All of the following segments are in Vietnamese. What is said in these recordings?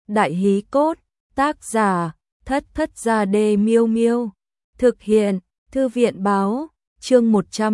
Đại hí cốt, tác giả, Thất Thất Gia Đê Miêu Miêu. Thực hiện, Thư viện báo, chương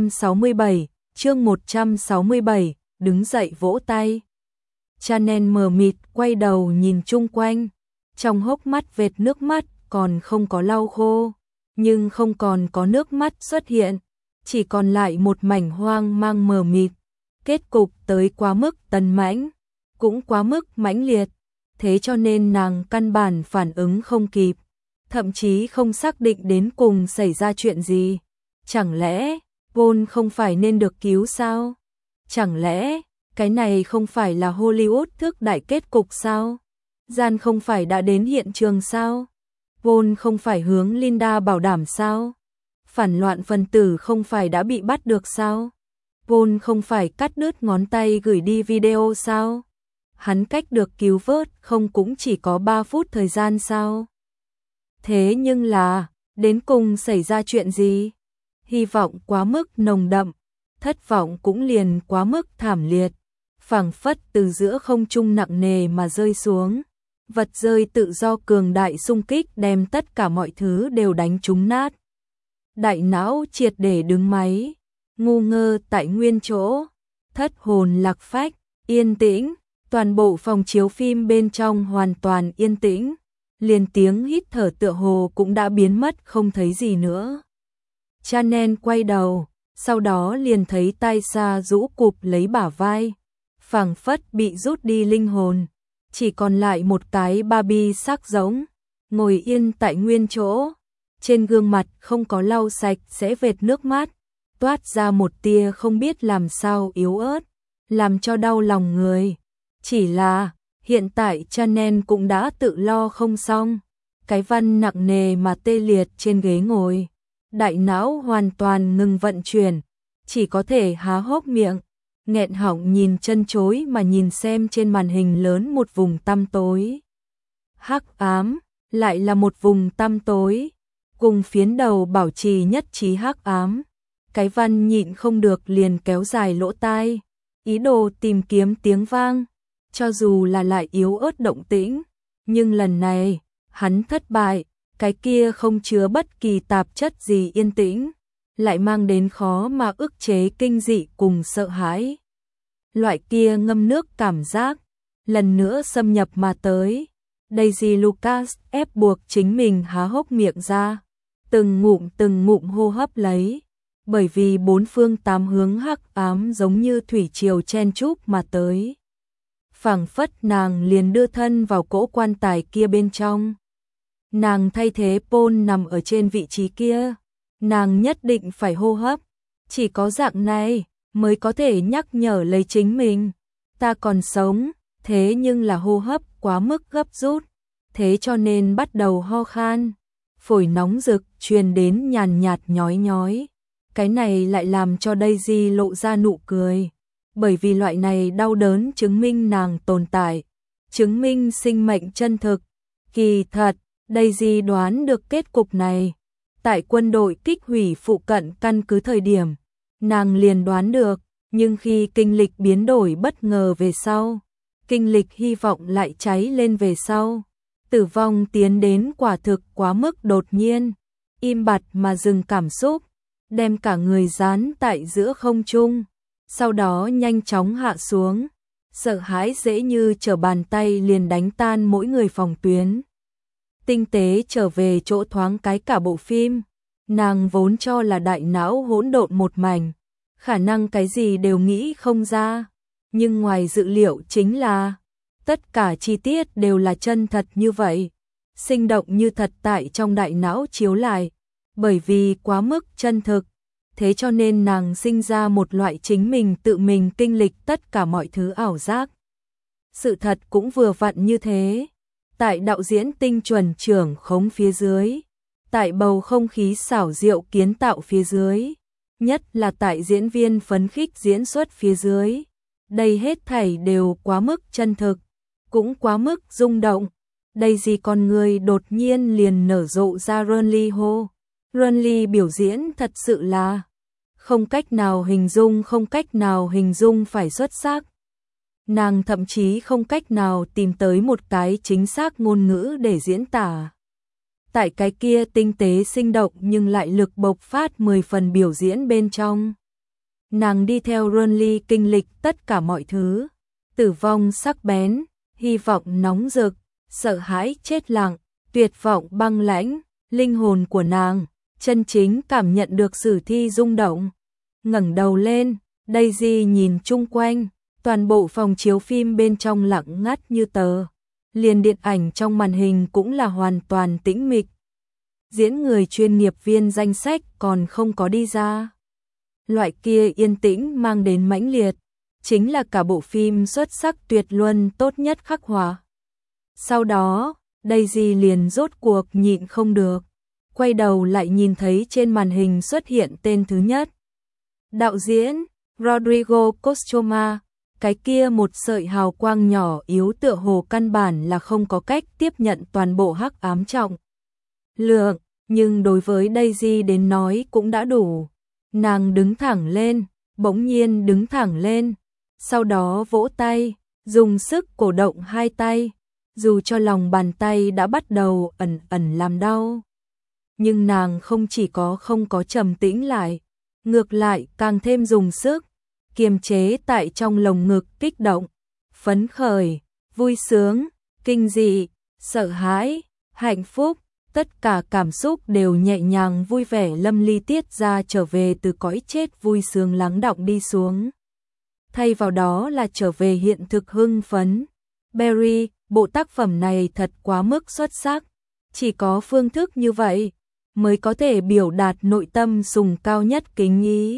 167, đứng dậy vỗ tay. Chanel mờ mịt quay đầu nhìn chung quanh, trong hốc mắt vệt nước mắt còn không có lau khô, nhưng không còn có nước mắt xuất hiện, chỉ còn lại một mảnh hoang mang mờ mịt. Kết cục tới quá mức tấn mãnh, cũng quá mức mãnh liệt, thế cho nên nàng căn bản phản ứng không kịp, thậm chí không xác định đến cùng xảy ra chuyện gì. Chẳng lẽ Paul không phải nên được cứu sao? Chẳng lẽ cái này không phải là Hollywood thước đại kết cục sao? Gian không phải đã đến hiện trường sao? Paul không phải hướng Linda bảo đảm sao? Phản loạn phần tử không phải đã bị bắt được sao? Paul không phải cắt đứt ngón tay gửi đi video sao? Hắn cách được cứu vớt không cũng chỉ có 3 phút thời gian sao? Thế nhưng là, đến cùng xảy ra chuyện gì? Hy vọng quá mức nồng đậm, thất vọng cũng liền quá mức thảm liệt, phảng phất từ giữa không trung nặng nề mà rơi xuống. Vật rơi tự do cường đại xung kích đem tất cả mọi thứ đều đánh trúng nát. Đại não triệt để đứng máy, ngu ngơ tại nguyên chỗ, thất hồn lạc phách, yên tĩnh, toàn bộ phòng chiếu phim bên trong hoàn toàn yên tĩnh, liền tiếng hít thở tựa hồ cũng đã biến mất không thấy gì nữa. Chanel quay đầu, sau đó liền thấy tay xa rũ cụp lấy bả vai, phảng phất bị rút đi linh hồn, chỉ còn lại một cái Barbie xác giống, ngồi yên tại nguyên chỗ, trên gương mặt không có lau sạch sẽ vệt nước mắt, toát ra một tia không biết làm sao yếu ớt, làm cho đau lòng người. Chỉ là, hiện tại Chanel cũng đã tự lo không xong, cái văn nặng nề mà tê liệt trên ghế ngồi, đại não hoàn toàn ngừng vận chuyển, chỉ có thể há hốc miệng, nghẹn họng nhìn chân chối mà nhìn xem trên màn hình lớn một vùng tăm tối. Hắc ám, lại là một vùng tăm tối, cùng phiến đầu bảo trì nhất trí hắc ám. Cái văn nhịn không được liền kéo dài lỗ tai, ý đồ tìm kiếm tiếng vang, cho dù là lại yếu ớt động tĩnh, nhưng lần này, hắn thất bại, cái kia không chứa bất kỳ tạp chất gì yên tĩnh, lại mang đến khó mà ức chế kinh dị cùng sợ hãi. Loại kia ngâm nước cảm giác, lần nữa xâm nhập mà tới. Daisy Lucas ép buộc chính mình há hốc miệng ra, từng ngụm hô hấp lấy, bởi vì bốn phương tám hướng hắc ám giống như thủy triều chen chúc mà tới. Phảng phất nàng liền đưa thân vào cỗ quan tài kia bên trong. Nàng thay thế Paul nằm ở trên vị trí kia, nàng nhất định phải hô hấp, chỉ có dạng này mới có thể nhắc nhở lấy chính mình, ta còn sống, thế nhưng là hô hấp quá mức gấp rút, thế cho nên bắt đầu ho khan, phổi nóng rực truyền đến nhàn nhạt nhói nhói. Cái này lại làm cho Daisy lộ ra nụ cười, bởi vì loại này đau đớn chứng minh nàng tồn tại, chứng minh sinh mệnh chân thực. Kỳ thật, Daisy đoán được kết cục này, tại quân đội kích hủy phụ cận căn cứ thời điểm, nàng liền đoán được, nhưng khi kinh lịch biến đổi bất ngờ về sau, kinh lịch hy vọng lại cháy lên về sau, tử vong tiến đến quả thực quá mức đột nhiên, im bặt mà dừng cảm xúc, đem cả người dán tại giữa không trung, sau đó nhanh chóng hạ xuống, sợ hãi dễ như trở bàn tay liền đánh tan mỗi người phòng tuyến. Tinh tế trở về chỗ thoáng cái cả bộ phim, nàng vốn cho là đại não hỗn độn một mảnh, khả năng cái gì đều nghĩ không ra, nhưng ngoài dự liệu chính là tất cả chi tiết đều là chân thật như vậy, sinh động như thật tại trong đại não chiếu lại, bởi vì quá mức chân thực, thế cho nên nàng sinh ra một loại chính mình tự mình kinh lịch tất cả mọi thứ ảo giác. Sự thật cũng vừa vặn như thế, tại đạo diễn tinh chuẩn trưởng khống phía dưới, tại bầu không khí xảo diệu kiến tạo phía dưới, nhất là tại diễn viên phấn khích diễn xuất phía dưới, đây hết thảy đều quá mức chân thực, cũng quá mức rung động. Daisy con người đột nhiên liền nở rộ ra Runly hô. Runly biểu diễn thật sự là không cách nào hình dung phải xuất sắc. Nàng thậm chí không cách nào tìm tới một cái chính xác ngôn ngữ để diễn tả. Tại cái kia tinh tế sinh động nhưng lại lực bộc phát 10 phần biểu diễn bên trong. Nàng đi theo Renly kinh lịch tất cả mọi thứ. Tử vong sắc bén, hy vọng nóng rực, sợ hãi chết lặng, tuyệt vọng băng lãnh, linh hồn của nàng chân chính cảm nhận được sử thi rung động. Ngẩng đầu lên, Daisy nhìn chung quanh, toàn bộ phòng chiếu phim bên trong lặng ngắt như tờ. Liền điện ảnh trong màn hình cũng là hoàn toàn tĩnh mịch. Diễn người chuyên nghiệp viên danh sách còn không có đi ra. Loại kia yên tĩnh mang đến mãnh liệt, chính là cả bộ phim xuất sắc tuyệt luân tốt nhất khắc họa. Sau đó, Daisy liền rốt cuộc nhịn không được, quay đầu lại nhìn thấy trên màn hình xuất hiện tên thứ nhất. Đạo diễn, Rodrigo Costoma, cái kia một sợi hào quang nhỏ yếu tựa hồ căn bản là không có cách tiếp nhận toàn bộ hắc ám trọng lượng, nhưng đối với Daisy đến nói cũng đã đủ. Nàng đứng thẳng lên, bỗng nhiên đứng thẳng lên, sau đó vỗ tay, dùng sức cổ động hai tay, dù cho lòng bàn tay đã bắt đầu ẩn ẩn làm đau. Nhưng nàng không có trầm tĩnh lại, ngược lại càng thêm dùng sức, kiềm chế tại trong lồng ngực kích động, phấn khởi, vui sướng, kinh dị, sợ hãi, hạnh phúc, tất cả cảm xúc đều nhẹ nhàng vui vẻ lâm ly tiết ra trở về từ cõi chết vui sướng lắng đọng đi xuống. Thay vào đó là trở về hiện thực hưng phấn. Barry, bộ tác phẩm này thật quá mức xuất sắc, chỉ có phương thức như vậy mới có thể biểu đạt nội tâm sùng cao nhất kính ý.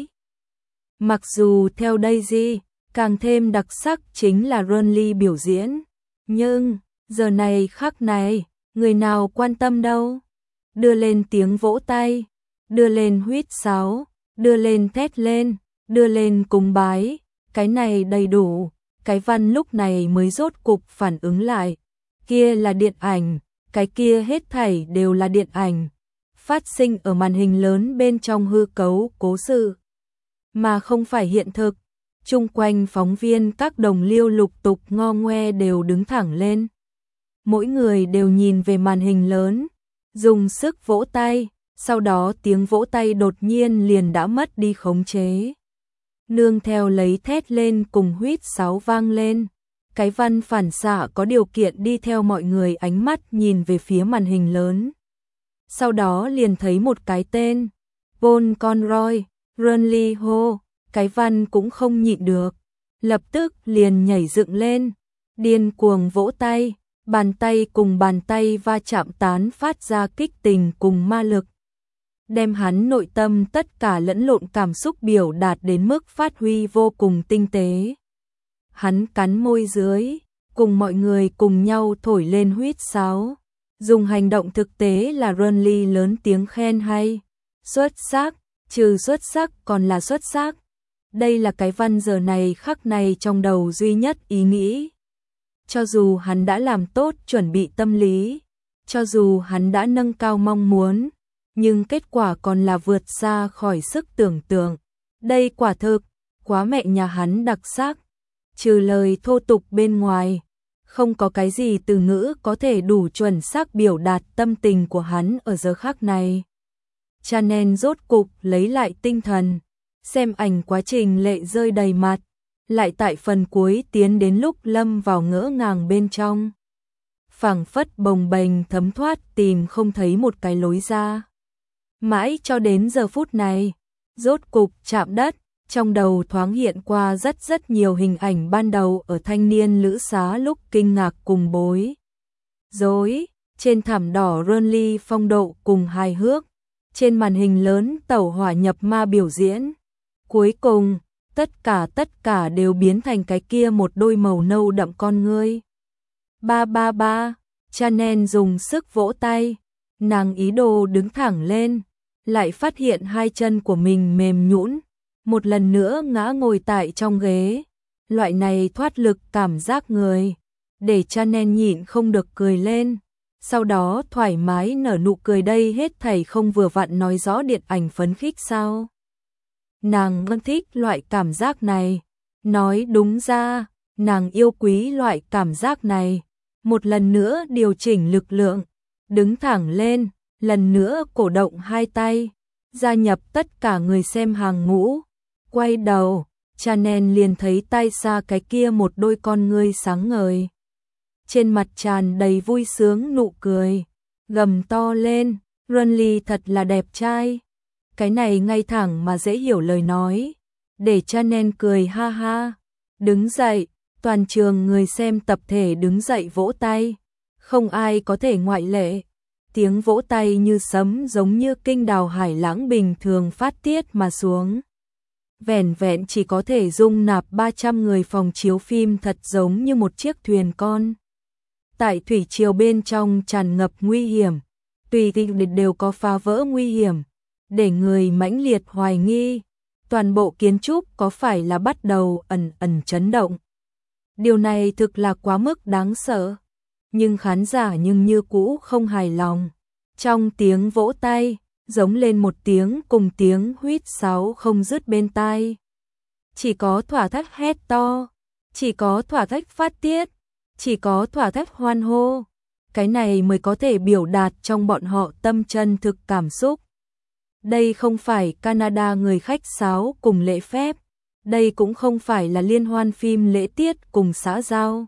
Mặc dù theo Daisy, càng thêm đặc sắc chính là Renly biểu diễn, nhưng giờ này khắc này, người nào quan tâm đâu. Đưa lên tiếng vỗ tay, đưa lên huýt sáo, đưa lên thét lên, đưa lên cúng bái, cái này đầy đủ. Cái văn lúc này mới rốt cục phản ứng lại, kia là điện ảnh, cái kia hết thảy đều là điện ảnh, phát sinh ở màn hình lớn bên trong hư cấu cố sự, mà không phải hiện thực. Chung quanh phóng viên các đồng liêu lục tục ngo ngoe đều đứng thẳng lên. Mỗi người đều nhìn về màn hình lớn, dùng sức vỗ tay, sau đó tiếng vỗ tay đột nhiên liền đã mất đi khống chế. Nương theo lấy thét lên cùng huýt sáo vang lên, cái văn phản xạ có điều kiện đi theo mọi người ánh mắt nhìn về phía màn hình lớn. Sau đó liền thấy một cái tên, Paul Conroy, Renly hô, cái văn cũng không nhịn được, lập tức liền nhảy dựng lên, điên cuồng vỗ tay, bàn tay cùng bàn tay va chạm tán phát ra kích tình cùng ma lực, đem hắn nội tâm tất cả lẫn lộn cảm xúc biểu đạt đến mức phát huy vô cùng tinh tế. Hắn cắn môi dưới, cùng mọi người cùng nhau thổi lên huýt sáo, dùng hành động thực tế là Renly lớn tiếng khen hay, xuất sắc, trừ xuất sắc còn là xuất sắc. Đây là cái văn giờ này khắc này trong đầu duy nhất ý nghĩ. Cho dù hắn đã làm tốt chuẩn bị tâm lý, cho dù hắn đã nâng cao mong muốn, nhưng kết quả còn là vượt xa khỏi sức tưởng tượng. Đây quả thực, quá mẹ nhà hắn đặc sắc. Trừ lời thô tục bên ngoài, không có cái gì từ ngữ có thể đủ chuẩn xác biểu đạt tâm tình của hắn ở giờ khắc này. Cho nên rốt cục lấy lại tinh thần, xem ảnh quá trình lệ rơi đầy mặt, lại tại phần cuối tiến đến lúc lâm vào ngỡ ngàng bên trong. Phảng phất bồng bềnh thấm thoát tìm không thấy một cái lối ra. Mãi cho đến giờ phút này, rốt cục chạm đất, trong đầu thoáng hiện qua rất nhiều hình ảnh ban đầu ở thanh niên lữ xá lúc kinh ngạc cùng bối rối, trên thảm đỏ Renly phong độ cùng hài hước, trên màn hình lớn tẩu hỏa nhập ma biểu diễn. Cuối cùng, tất cả đều biến thành cái kia một đôi màu nâu đậm con ngươi. Ba, Chanel dùng sức vỗ tay, nàng ý đồ đứng thẳng lên, lại phát hiện hai chân của mình mềm nhũn, một lần nữa ngã ngồi tại trong ghế. Loại này thoát lực cảm giác người, để Chanel nhịn không được cười lên, sau đó thoải mái nở nụ cười. Đây hết thảy không vừa vặn nói rõ điện ảnh phấn khích sao? Nàng vẫn thích loại cảm giác này, nói đúng ra, nàng yêu quý loại cảm giác này. Một lần nữa điều chỉnh lực lượng, đứng thẳng lên, lần nữa cổ động hai tay, gia nhập tất cả người xem hàng ngũ. Quay đầu, Chanel liền thấy tay xa cái kia một đôi con ngươi sáng ngời. Trên mặt tràn đầy vui sướng nụ cười, gầm to lên, Renly thật là đẹp trai. Cái này ngay thẳng mà dễ hiểu lời nói, để Chanel cười ha ha. Đứng dậy, toàn trường người xem tập thể đứng dậy vỗ tay, không ai có thể ngoại lệ. Tiếng vỗ tay như sấm giống như kinh đào hải lãng bình thường phát tiết mà xuống. Vẻn vẹn chỉ có thể dung nạp 300 người, phòng chiếu phim thật giống như một chiếc thuyền con. Tại thủy triều bên trong tràn ngập nguy hiểm, tùy tiện đều có phá vỡ nguy hiểm, để người mãnh liệt hoài nghi, toàn bộ kiến trúc có phải là bắt đầu ẩn ẩn chấn động. Điều này thực là quá mức đáng sợ, nhưng khán giả như cũ không hài lòng. Trong tiếng vỗ tay, giống lên một tiếng cùng tiếng huýt sáo không dứt bên tai. Chỉ có thỏa thích hét to, chỉ có thỏa thích phát tiết, chỉ có thỏa thích hoan hô. Cái này mới có thể biểu đạt trong bọn họ tâm chân thực cảm xúc. Đây không phải Canada người khách sáo cùng lễ phép, đây cũng không phải là liên hoan phim lễ tiết cùng xã giao.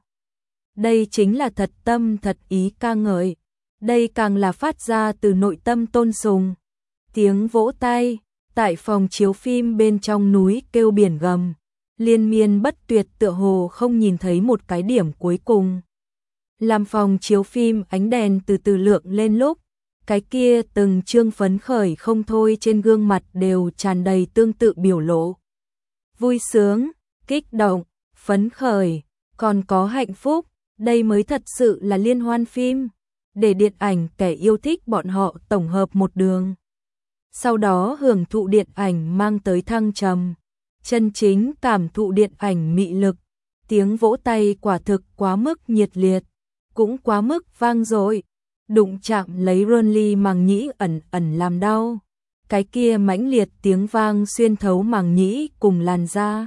Đây chính là thật tâm thật ý ca ngợi, đây càng là phát ra từ nội tâm tôn sùng. Tiếng vỗ tay, tại phòng chiếu phim bên trong núi kêu biển gầm, liên miên bất tuyệt tựa hồ không nhìn thấy một cái điểm cuối cùng. Làm phòng chiếu phim ánh đèn từ từ lượng lên lúc, cái kia từng trương phấn khởi không thôi trên gương mặt đều tràn đầy tương tự biểu lộ. Vui sướng, kích động, phấn khởi, còn có hạnh phúc, đây mới thật sự là liên hoan phim, để điện ảnh kẻ yêu thích bọn họ tổng hợp một đường. Sau đó hưởng thụ điện ảnh mang tới thăng trầm, chân chính cảm thụ điện ảnh mị lực. Tiếng vỗ tay quả thực quá mức nhiệt liệt, cũng quá mức vang dội, đụng chạm lấy Renly màng nhĩ ẩn ẩn làm đau. Cái kia mãnh liệt tiếng vang xuyên thấu màng nhĩ cùng làn da,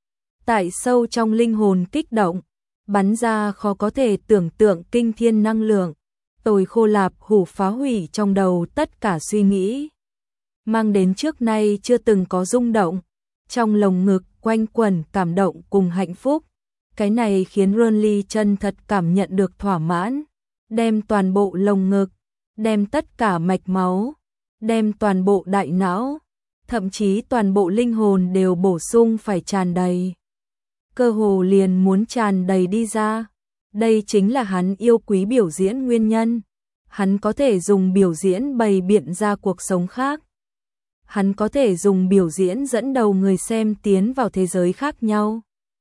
tại sâu trong linh hồn kích động, bắn ra khó có thể tưởng tượng kinh thiên năng lượng, tồi khô lạp hủ phá hủy trong đầu tất cả suy nghĩ, mang đến trước nay chưa từng có rung động, trong lồng ngực quanh quẩn cảm động cùng hạnh phúc. Cái này khiến Renly chân thật cảm nhận được thỏa mãn, đem toàn bộ lồng ngực, đem tất cả mạch máu, đem toàn bộ đại não, thậm chí toàn bộ linh hồn đều bổ sung phải tràn đầy. Cơ hồ liền muốn tràn đầy đi ra. Đây chính là hắn yêu quý biểu diễn nguyên nhân. Hắn có thể dùng biểu diễn bày biện ra cuộc sống khác. Hắn có thể dùng biểu diễn dẫn đầu người xem tiến vào thế giới khác nhau.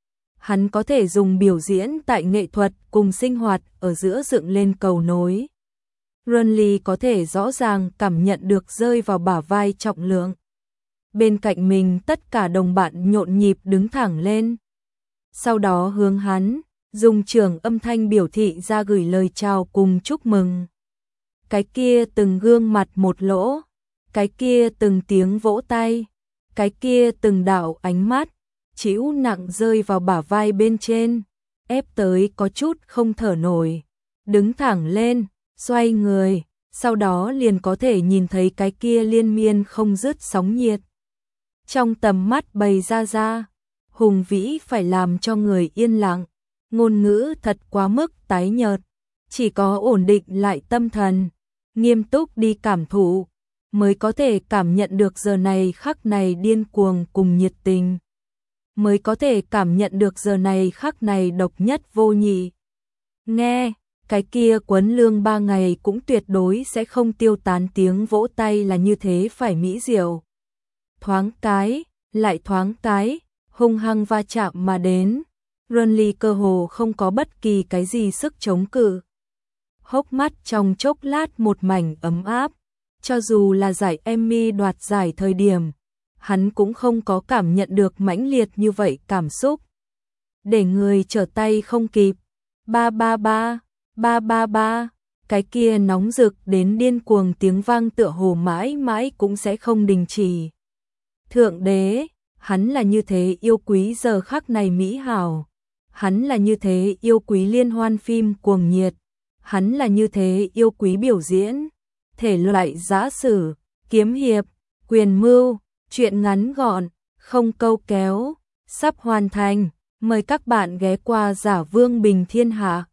Hắn có thể dùng biểu diễn tại nghệ thuật cùng sinh hoạt ở giữa dựng lên cầu nối. Renly có thể rõ ràng cảm nhận được rơi vào bả vai trọng lượng. Bên cạnh mình tất cả đồng bạn nhộn nhịp đứng thẳng lên. Sau đó hướng hắn, dùng trường âm thanh biểu thị ra gửi lời chào cùng chúc mừng. Cái kia từng gương mặt một lỗ, cái kia từng tiếng vỗ tay, cái kia từng đạo ánh mắt, chịu nặng rơi vào bả vai bên trên, ép tới có chút không thở nổi. Đứng thẳng lên, xoay người, sau đó liền có thể nhìn thấy cái kia liên miên không dứt sóng nhiệt. Trong tầm mắt bày ra, hùng vĩ phải làm cho người yên lặng, ngôn ngữ thật quá mức tái nhợt, chỉ có ổn định lại tâm thần, nghiêm túc đi cảm thụ, mới có thể cảm nhận được giờ này khắc này điên cuồng cùng nhiệt tình, mới có thể cảm nhận được giờ này khắc này độc nhất vô nhị. Nghe, cái kia quấn lương 3 ngày cũng tuyệt đối sẽ không tiêu tán tiếng vỗ tay là như thế phải mỹ diệu. Thoáng cái, lại thoáng cái, hung hăng va chạm mà đến. Renly cơ hồ không có bất kỳ cái gì sức chống cự. Hốc mắt trong chốc lát một mảnh ấm áp, cho dù là giải Emmy đoạt giải thời điểm, hắn cũng không có cảm nhận được mãnh liệt như vậy cảm xúc. Để người trở tay không kịp. 333, 333, cái kia nóng rực đến điên cuồng tiếng vang tựa hồ mãi mãi cũng sẽ không đình chỉ. Thượng đế, hắn là như thế yêu quý giờ khắc này mỹ hảo. Hắn là như thế yêu quý liên hoan phim cuồng nhiệt, hắn là như thế yêu quý biểu diễn, thể loại giã sử, kiếm hiệp, quyền mưu, truyện ngắn gọn, không câu kéo, sắp hoàn thành, mời các bạn ghé qua Giả Vương Bình Thiên Hạ.